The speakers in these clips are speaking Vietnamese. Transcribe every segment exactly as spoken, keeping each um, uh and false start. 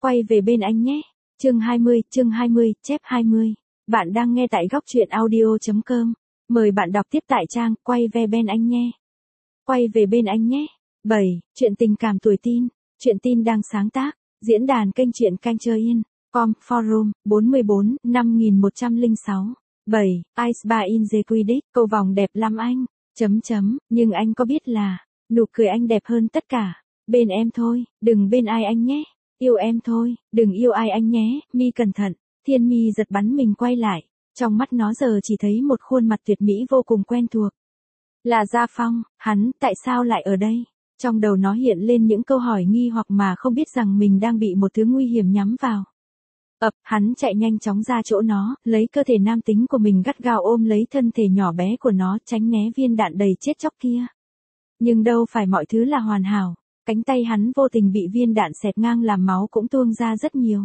Quay về bên anh nhé. Chương hai mươi, chương hai mươi, chép hai mươi. Bạn đang nghe tại góc truyện audio.com. Mời bạn đọc tiếp tại trang Quay về bên anh nhé. Quay về bên anh nhé. bảy. Chuyện tình cảm tuổi teen. Chuyện teen đang sáng tác. Diễn đàn kênh truyện Canh Chơi Yên. Com, forum, bốn mươi bốn, năm nghìn một trăm lẻ sáu. bảy. Ice bar in the Quidditch. Cầu vòng đẹp lắm anh. Chấm chấm, nhưng anh có biết là, nụ cười anh đẹp hơn tất cả. Bên em thôi, đừng bên ai anh nhé. Yêu em thôi, đừng yêu ai anh nhé. Mi cẩn thận. Thiên Mi giật bắn mình quay lại. Trong mắt nó giờ chỉ thấy một khuôn mặt tuyệt mỹ vô cùng quen thuộc. Là Gia Phong, hắn, tại sao lại ở đây? Trong đầu nó hiện lên những câu hỏi nghi hoặc mà không biết rằng mình đang bị một thứ nguy hiểm nhắm vào. Ập, hắn chạy nhanh chóng ra chỗ nó, lấy cơ thể nam tính của mình gắt gao ôm lấy thân thể nhỏ bé của nó, tránh né viên đạn đầy chết chóc kia. Nhưng đâu phải mọi thứ là hoàn hảo. Cánh tay hắn vô tình bị viên đạn xẹt ngang làm máu cũng tuôn ra rất nhiều.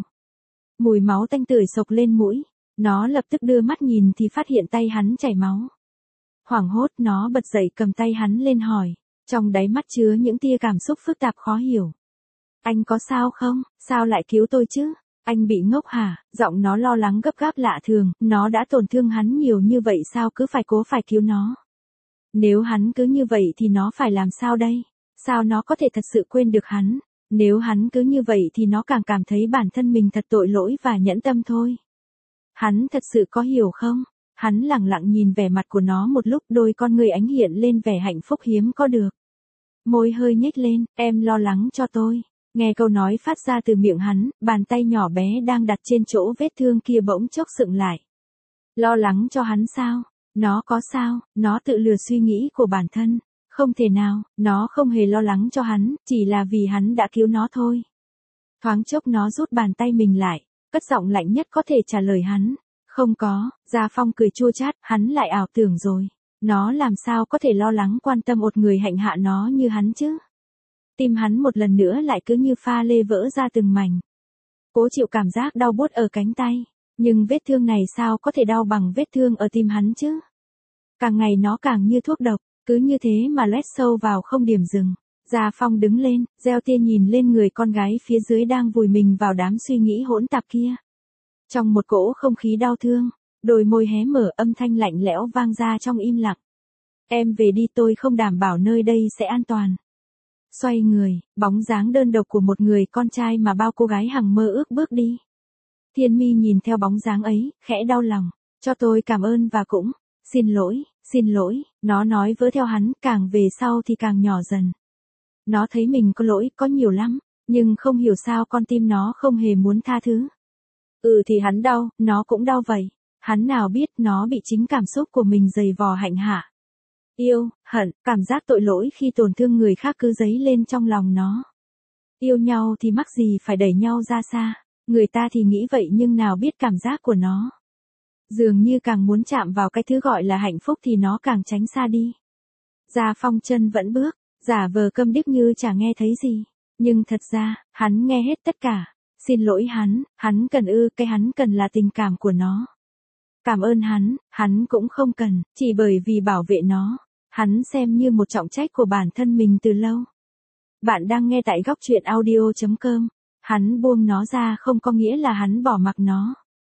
Mùi máu tanh tưởi sộc lên mũi. Nó lập tức đưa mắt nhìn thì phát hiện tay hắn chảy máu. Hoảng hốt nó bật dậy cầm tay hắn lên hỏi. Trong đáy mắt chứa những tia cảm xúc phức tạp khó hiểu. Anh có sao không? Sao lại cứu tôi chứ? Anh bị ngốc hả? Giọng nó lo lắng gấp gáp lạ thường. Nó đã tổn thương hắn nhiều như vậy sao cứ phải cố phải cứu nó? Nếu hắn cứ như vậy thì nó phải làm sao đây? Sao nó có thể thật sự quên được hắn? Nếu hắn cứ như vậy thì nó càng cảm thấy bản thân mình thật tội lỗi và nhẫn tâm thôi. Hắn thật sự có hiểu không? Hắn lặng lặng nhìn vẻ mặt của nó một lúc, đôi con người ánh hiện lên vẻ hạnh phúc hiếm có được. Môi hơi nhếch lên, em lo lắng cho tôi. Nghe câu nói phát ra từ miệng hắn, bàn tay nhỏ bé đang đặt trên chỗ vết thương kia bỗng chốc sững lại. Lo lắng cho hắn sao? Nó có sao? Nó tự lừa suy nghĩ của bản thân. Không thể nào, nó không hề lo lắng cho hắn, chỉ là vì hắn đã cứu nó thôi. Thoáng chốc nó rút bàn tay mình lại, cất giọng lạnh nhất có thể trả lời hắn. Không có. Gia Phong cười chua chát, hắn lại ảo tưởng rồi. Nó làm sao có thể lo lắng quan tâm một người hạnh hạ nó như hắn chứ? Tim hắn một lần nữa lại cứ như pha lê vỡ ra từng mảnh. Cố chịu cảm giác đau buốt ở cánh tay, nhưng vết thương này sao có thể đau bằng vết thương ở tim hắn chứ? Càng ngày nó càng như thuốc độc, cứ như thế mà loét sâu vào không điểm dừng. Gia Phong đứng lên, gieo tia nhìn lên người con gái phía dưới đang vùi mình vào đám suy nghĩ hỗn tạp kia. Trong một cỗ không khí đau thương, đôi môi hé mở, âm thanh lạnh lẽo vang ra trong im lặng. Em về đi, tôi không đảm bảo nơi đây sẽ an toàn. Xoay người, bóng dáng đơn độc của một người con trai mà bao cô gái hằng mơ ước bước đi. Thiên Mi nhìn theo bóng dáng ấy, khẽ đau lòng. Cho tôi cảm ơn và cũng, xin lỗi, xin lỗi, nó nói vớ theo hắn, càng về sau thì càng nhỏ dần. Nó thấy mình có lỗi, có nhiều lắm, nhưng không hiểu sao con tim nó không hề muốn tha thứ. Ừ thì hắn đau, nó cũng đau vậy. Hắn nào biết nó bị chính cảm xúc của mình giày vò hạnh hạ. Yêu, hận, cảm giác tội lỗi khi tổn thương người khác cứ dấy lên trong lòng nó. Yêu nhau thì mắc gì phải đẩy nhau ra xa. Người ta thì nghĩ vậy nhưng nào biết cảm giác của nó. Dường như càng muốn chạm vào cái thứ gọi là hạnh phúc thì nó càng tránh xa đi. Gia Phong chân vẫn bước, giả vờ câm điếc như chả nghe thấy gì. Nhưng thật ra, hắn nghe hết tất cả. Xin lỗi hắn, hắn cần ư, cái hắn cần là tình cảm của nó. Cảm ơn hắn, hắn cũng không cần, chỉ bởi vì bảo vệ nó. Hắn xem như một trọng trách của bản thân mình từ lâu. Bạn đang nghe tại góc truyện audio.com. Hắn buông nó ra không có nghĩa là hắn bỏ mặc nó.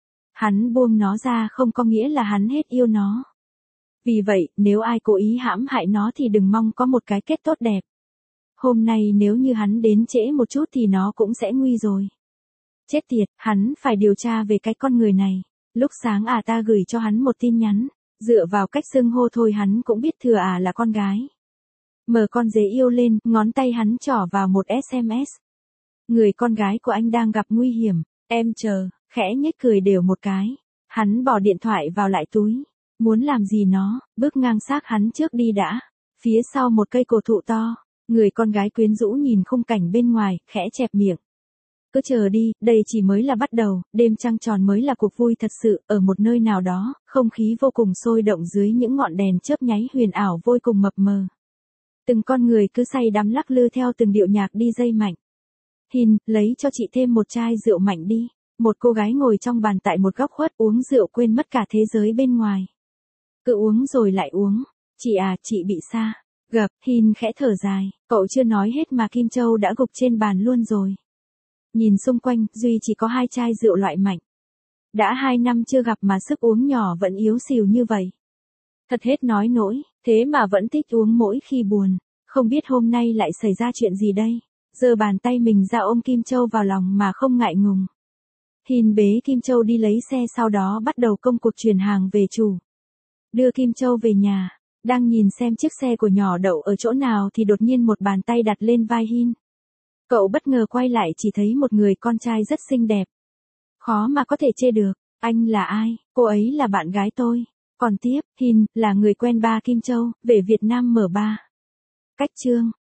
Hắn buông nó ra không có nghĩa là hắn hết yêu nó. Vì vậy, nếu ai cố ý hãm hại nó thì đừng mong có một cái kết tốt đẹp. Hôm nay nếu như hắn đến trễ một chút thì nó cũng sẽ nguy rồi. Chết tiệt, hắn phải điều tra về cái con người này. Lúc sáng à ta gửi cho hắn một tin nhắn. Dựa vào cách xưng hô thôi hắn cũng biết thừa à là con gái. Mở con dế yêu lên, ngón tay hắn trỏ vào một ét em ét. Người con gái của anh đang gặp nguy hiểm. Em chờ, khẽ nhếch cười đều một cái. Hắn bỏ điện thoại vào lại túi. Muốn làm gì nó, bước ngang xác hắn trước đi đã. Phía sau một cây cổ thụ to. Người con gái quyến rũ nhìn khung cảnh bên ngoài, khẽ chẹp miệng. Cứ chờ đi, đây chỉ mới là bắt đầu, đêm trăng tròn mới là cuộc vui thật sự, ở một nơi nào đó, không khí vô cùng sôi động dưới những ngọn đèn chớp nháy huyền ảo vô cùng mập mờ. Từng con người cứ say đắm lắc lư theo từng điệu nhạc đi dây mạnh. Hin, lấy cho chị thêm một chai rượu mạnh đi. Một cô gái ngồi trong bàn tại một góc khuất uống rượu quên mất cả thế giới bên ngoài. Cứ uống rồi lại uống. Chị à, chị bị sa. Gặp, Hin khẽ thở dài, cậu chưa nói hết mà Kim Châu đã gục trên bàn luôn rồi. Nhìn xung quanh, Duy chỉ có hai chai rượu loại mạnh. Đã hai năm chưa gặp mà sức uống nhỏ vẫn yếu xìu như vậy. Thật hết nói nỗi, thế mà vẫn thích uống mỗi khi buồn. Không biết hôm nay lại xảy ra chuyện gì đây. Giơ bàn tay mình ra ôm Kim Châu vào lòng mà không ngại ngùng. Hin bế Kim Châu đi lấy xe, sau đó bắt đầu công cuộc chuyển hàng về chủ. Đưa Kim Châu về nhà, đang nhìn xem chiếc xe của nhỏ đậu ở chỗ nào thì đột nhiên một bàn tay đặt lên vai Hin. Cậu bất ngờ quay lại chỉ thấy một người con trai rất xinh đẹp. Khó mà có thể chê được. Anh là ai? Cô ấy là bạn gái tôi. Còn tiếp, Hin là người quen ba Kim Châu, về Việt Nam mở ba. Cách chương